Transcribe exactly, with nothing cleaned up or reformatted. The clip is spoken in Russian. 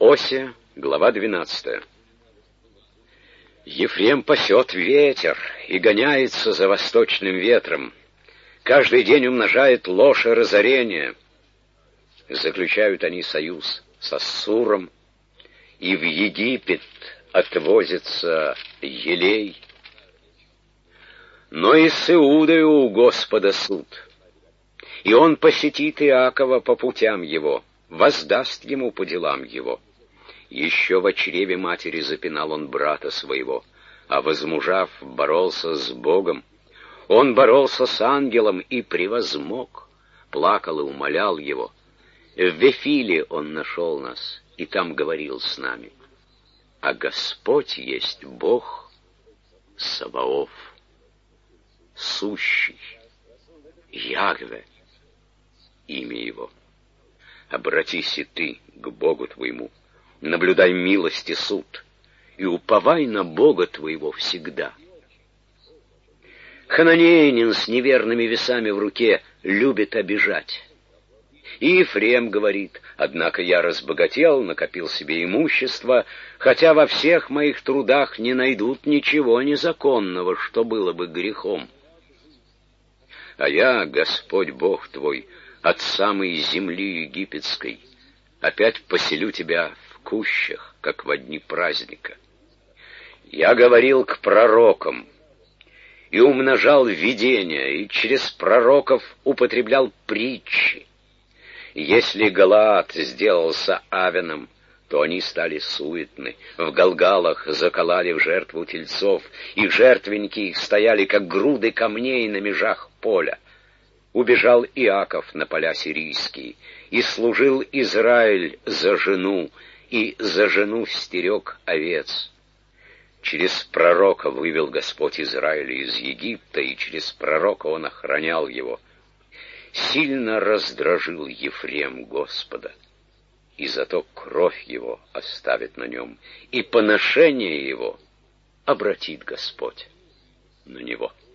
Осия, глава двенадцатая. Ефрем пасет ветер и гоняется за восточным ветром. Каждый день умножает ложь и разорение. Заключают они союз с Ассуром, и в Египет отвозится елей. Но и с Иудою у Господа суд, и он посетит Иакова по путям его, воздаст ему по делам его. Еще в чреве матери запинал он брата своего, а возмужав, боролся с Богом. Он боролся с ангелом и превозмог, плакал и умолял его. В Вифиле он нашел нас, и там говорил с нами. А Господь есть Бог Саваоф, сущий, Ягве, имя его. Обратись и ты к Богу твоему, наблюдай милость и суд, и уповай на Бога твоего всегда. Хананеянин с неверными весами в руке любит обижать. И Ефрем говорит: однако я разбогател, накопил себе имущество, хотя во всех моих трудах не найдут ничего незаконного, что было бы грехом. А я, Господь Бог твой, от самой земли египетской, опять поселю тебя в кущах, как во дни праздника. Я говорил к пророкам и умножал видения, и через пророков употреблял притчи. Если Галаад сделался Авеном, то они стали суетны. В Галгалах заколали в жертву тельцов, и жертвенники их стояли, как груды камней на межах поля. Убежал Иаков на поля сирийские, и служил Израиль за жену, и за жену стерег овец. Через пророка вывел Господь Израиля из Египта, и через пророка он охранял его. Сильно раздражил Ефрем Господа, и зато кровь его оставит на нем, и поношение его обратит Господь на него.